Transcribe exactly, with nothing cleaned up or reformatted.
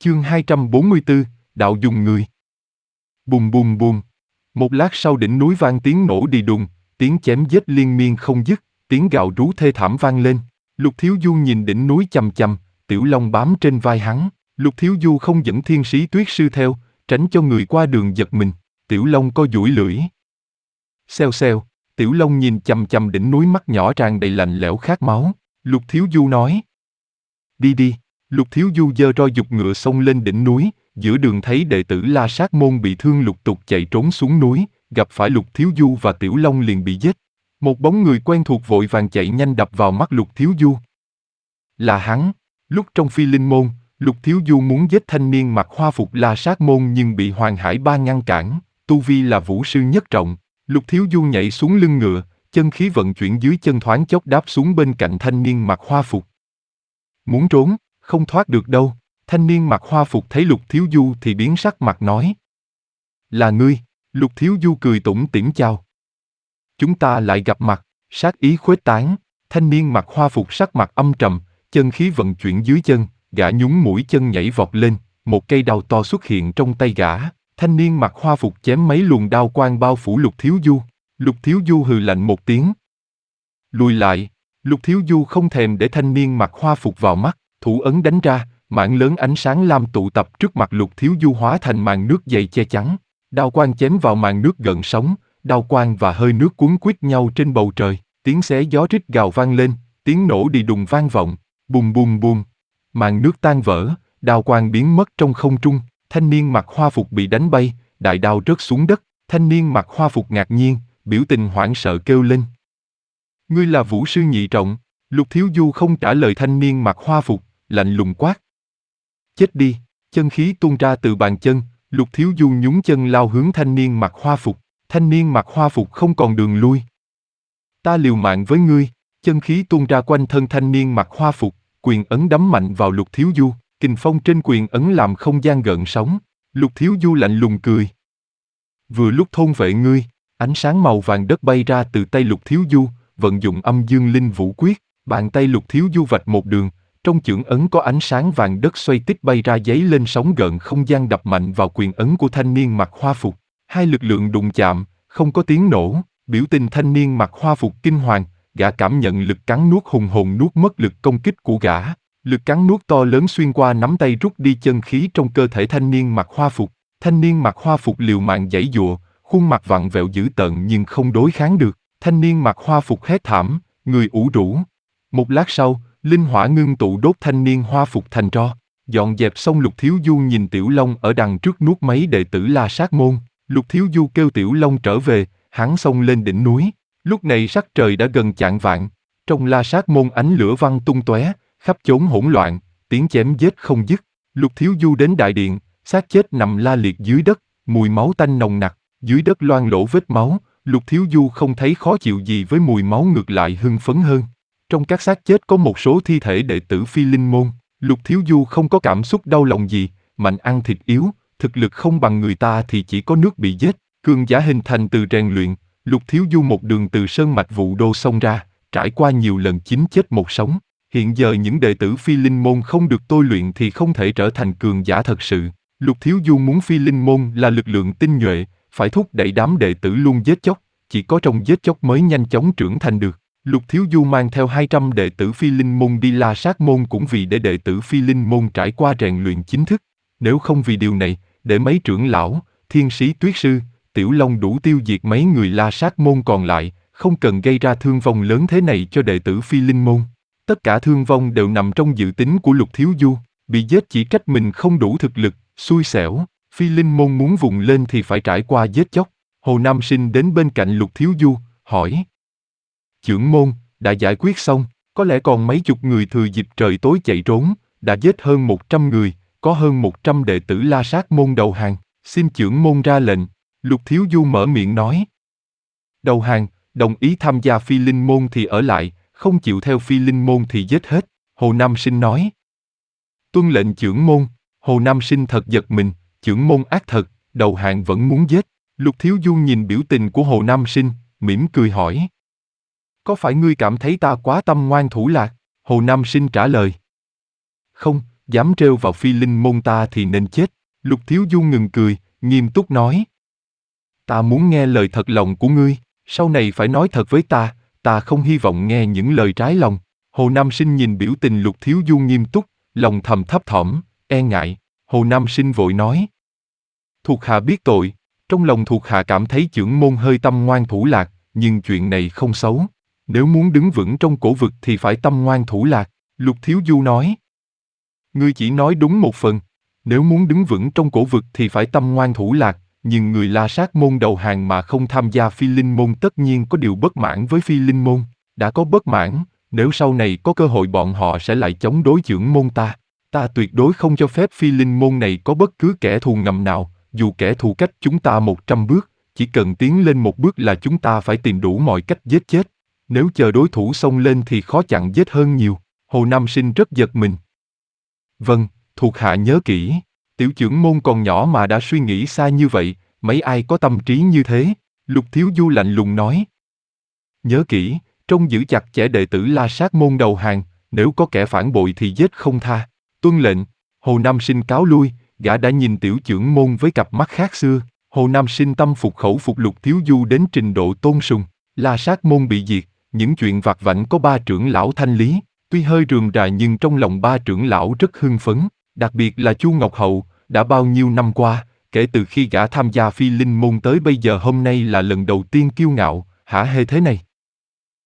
Chương hai trăm bốn mươi tư, đạo dùng người. Bùm bùm bùm. Một lát sau đỉnh núi vang tiếng nổ đi đùng, tiếng chém giết liên miên không dứt, tiếng gào rú thê thảm vang lên. Lục Thiếu Du nhìn đỉnh núi chằm chằm, Tiểu Long bám trên vai hắn. Lục Thiếu Du không dẫn Thiên Sĩ Tuyết Sư theo, tránh cho người qua đường giật mình. Tiểu Long co duỗi lưỡi. Xèo xèo, Tiểu Long nhìn chằm chằm đỉnh núi, mắt nhỏ tràn đầy lạnh lẽo khát máu. Lục Thiếu Du nói: Đi đi. Lục Thiếu Du giơ roi giục ngựa xông lên đỉnh núi, giữa đường thấy đệ tử La Sát Môn bị thương lục tục chạy trốn xuống núi, gặp phải Lục Thiếu Du và Tiểu Long liền bị giết. Một bóng người quen thuộc vội vàng chạy nhanh đập vào mắt Lục Thiếu Du. Là hắn. Lúc trong Phi Linh Môn, Lục Thiếu Du muốn giết thanh niên mặc hoa phục La Sát Môn nhưng bị Hoàng Hải Ba ngăn cản, tu vi là vũ sư nhất trọng. Lục Thiếu Du nhảy xuống lưng ngựa, chân khí vận chuyển dưới chân, thoáng chốc đáp xuống bên cạnh thanh niên mặc hoa phục. Muốn trốn, không thoát được đâu. Thanh niên mặc hoa phục thấy Lục Thiếu Du thì biến sắc mặt nói: Là ngươi. Lục Thiếu Du cười tủm tỉm chào. Chúng ta lại gặp mặt. Sát ý khuếch tán. Thanh niên mặc hoa phục sắc mặt âm trầm, chân khí vận chuyển dưới chân, gã nhún mũi chân nhảy vọt lên, một cây đao to xuất hiện trong tay gã. Thanh niên mặc hoa phục chém mấy luồng đao quang bao phủ Lục Thiếu Du. Lục Thiếu Du hừ lạnh một tiếng. Lùi lại. Lục Thiếu Du không thèm để thanh niên mặc hoa phục vào mắt, thủ ấn đánh ra, mảng lớn ánh sáng lam tụ tập trước mặt Lục Thiếu Du hóa thành màn nước dày che chắn. Đao quang chém vào màn nước gợn sóng, đao quang và hơi nước cuốn quýt nhau trên bầu trời, tiếng xé gió rít gào vang lên, tiếng nổ đi đùng vang vọng, bùm bùm bùm. Màn nước tan vỡ, đao quang biến mất trong không trung, thanh niên mặc hoa phục bị đánh bay, đại đao rớt xuống đất, thanh niên mặc hoa phục ngạc nhiên, biểu tình hoảng sợ kêu lên: Ngươi là vũ sư nhị trọng. Lục Thiếu Du không trả lời thanh niên mặc hoa phục, lạnh lùng quát: Chết đi. Chân khí tuôn ra từ bàn chân, Lục Thiếu Du nhún chân lao hướng thanh niên mặc hoa phục. Thanh niên mặc hoa phục không còn đường lui. Ta liều mạng với ngươi. Chân khí tuôn ra quanh thân thanh niên mặc hoa phục, quyền ấn đấm mạnh vào Lục Thiếu Du, kình phong trên quyền ấn làm không gian gợn sóng. Lục Thiếu Du lạnh lùng cười: Vừa lúc thôn vệ ngươi. Ánh sáng màu vàng đất bay ra từ tay Lục Thiếu Du, vận dụng âm dương linh vũ quyết, bàn tay Lục Thiếu Du vạch một đường, trong chưởng ấn có ánh sáng vàng đất xoay tích bay ra, giấy lên sóng gợn không gian đập mạnh vào quyền ấn của thanh niên mặc hoa phục. Hai lực lượng đụng chạm, không có tiếng nổ, biểu tình thanh niên mặc hoa phục kinh hoàng, gã cảm nhận lực cắn nuốt hùng hồn nuốt mất lực công kích của gã. Lực cắn nuốt to lớn xuyên qua nắm tay rút đi chân khí trong cơ thể thanh niên mặc hoa phục. Thanh niên mặc hoa phục liều mạng giãy giụa, khuôn mặt vặn vẹo dữ tợn nhưng không đối kháng được. Thanh niên mặc hoa phục hét thảm, người ủ rũ. Một lát sau, linh hỏa ngưng tụ đốt thanh niên hoa phục thành tro. Dọn dẹp xong, Lục Thiếu Du nhìn Tiểu Long ở đằng trước nuốt mấy đệ tử La Sát Môn. Lục Thiếu Du kêu Tiểu Long trở về, hắn xông lên đỉnh núi. Lúc này sắc trời đã gần chạng vạng, trong La Sát Môn ánh lửa văng tung tóe, khắp chốn hỗn loạn, tiếng chém giết không dứt. Lục Thiếu Du đến đại điện, xác chết nằm la liệt dưới đất, mùi máu tanh nồng nặc, dưới đất loang lổ vết máu. Lục Thiếu Du không thấy khó chịu gì với mùi máu, ngược lại hưng phấn hơn. Trong các xác chết có một số thi thể đệ tử Phi Linh Môn. Lục Thiếu Du không có cảm xúc đau lòng gì, mạnh ăn thịt yếu, thực lực không bằng người ta thì chỉ có nước bị giết. Cường giả hình thành từ rèn luyện. Lục Thiếu Du một đường từ sơn mạch Vụ Đô xông ra, trải qua nhiều lần chín chết một sống. Hiện giờ những đệ tử Phi Linh Môn không được tôi luyện thì không thể trở thành cường giả thật sự. Lục Thiếu Du muốn Phi Linh Môn là lực lượng tinh nhuệ, phải thúc đẩy đám đệ tử luôn giết chóc, chỉ có trong giết chóc mới nhanh chóng trưởng thành được. Lục Thiếu Du mang theo hai trăm đệ tử Phi Linh Môn đi La Sát Môn cũng vì để đệ tử Phi Linh Môn trải qua rèn luyện chính thức. Nếu không vì điều này, để mấy trưởng lão, Thiên Sĩ Tuyết Sư, Tiểu Long đủ tiêu diệt mấy người La Sát Môn còn lại, không cần gây ra thương vong lớn thế này cho đệ tử Phi Linh Môn. Tất cả thương vong đều nằm trong dự tính của Lục Thiếu Du, bị giết chỉ trách mình không đủ thực lực, xui xẻo. Phi Linh Môn muốn vùng lên thì phải trải qua giết chóc. Hồ Nam Sinh đến bên cạnh Lục Thiếu Du, hỏi: Chưởng môn, đã giải quyết xong, có lẽ còn mấy chục người thừa dịp trời tối chạy trốn, đã giết hơn một trăm người, có hơn một trăm đệ tử La Sát Môn đầu hàng, xin chưởng môn ra lệnh. Lục Thiếu Du mở miệng nói: Đầu hàng, đồng ý tham gia Phi Linh Môn thì ở lại, không chịu theo Phi Linh Môn thì giết hết. Hồ Nam Sinh nói: Tuân lệnh chưởng môn. Hồ Nam Sinh thật giật mình, chưởng môn ác thật, đầu hàng vẫn muốn giết. Lục Thiếu Du nhìn biểu tình của Hồ Nam Sinh, mỉm cười hỏi: Có phải ngươi cảm thấy ta quá tâm ngoan thủ lạc? Hồ Nam Sinh trả lời: Không, dám trêu vào Phi Linh môn ta thì nên chết. Lục Thiếu Du ngừng cười, nghiêm túc nói. Ta muốn nghe lời thật lòng của ngươi, sau này phải nói thật với ta, ta không hy vọng nghe những lời trái lòng. Hồ Nam Sinh nhìn biểu tình Lục Thiếu Du nghiêm túc, lòng thầm thấp thỏm, e ngại. Hồ Nam Sinh vội nói. Thuộc hạ biết tội, trong lòng thuộc hạ cảm thấy chưởng môn hơi tâm ngoan thủ lạc, nhưng chuyện này không xấu. Nếu muốn đứng vững trong cổ vực thì phải tâm ngoan thủ lạc, Lục Thiếu Du nói. Ngươi chỉ nói đúng một phần, nếu muốn đứng vững trong cổ vực thì phải tâm ngoan thủ lạc, nhưng người La Sát môn đầu hàng mà không tham gia Phi Linh môn tất nhiên có điều bất mãn với Phi Linh môn, đã có bất mãn, nếu sau này có cơ hội bọn họ sẽ lại chống đối chưởng môn ta. Ta tuyệt đối không cho phép Phi Linh môn này có bất cứ kẻ thù ngầm nào, dù kẻ thù cách chúng ta một trăm bước, chỉ cần tiến lên một bước là chúng ta phải tìm đủ mọi cách giết chết. Nếu chờ đối thủ xông lên thì khó chặn giết hơn nhiều. Hồ Nam Sinh rất giật mình. Vâng, thuộc hạ nhớ kỹ. Tiểu chưởng môn còn nhỏ mà đã suy nghĩ xa như vậy, mấy ai có tâm trí như thế? Lục Thiếu Du lạnh lùng nói. Nhớ kỹ, trông giữ chặt chẽ đệ tử La Sát môn đầu hàng, nếu có kẻ phản bội thì giết không tha. Tuân lệnh. Hồ Nam Sinh cáo lui, gã đã nhìn tiểu chưởng môn với cặp mắt khác xưa. Hồ Nam Sinh tâm phục khẩu phục Lục Thiếu Du đến trình độ tôn sùng. La Sát môn bị diệt, những chuyện vặt vãnh có ba trưởng lão thanh lý, tuy hơi rườm rà nhưng trong lòng ba trưởng lão rất hưng phấn, đặc biệt là Chu Ngọc Hậu, đã bao nhiêu năm qua, kể từ khi gã tham gia Phi Linh môn tới bây giờ hôm nay là lần đầu tiên kiêu ngạo, hả hê thế này.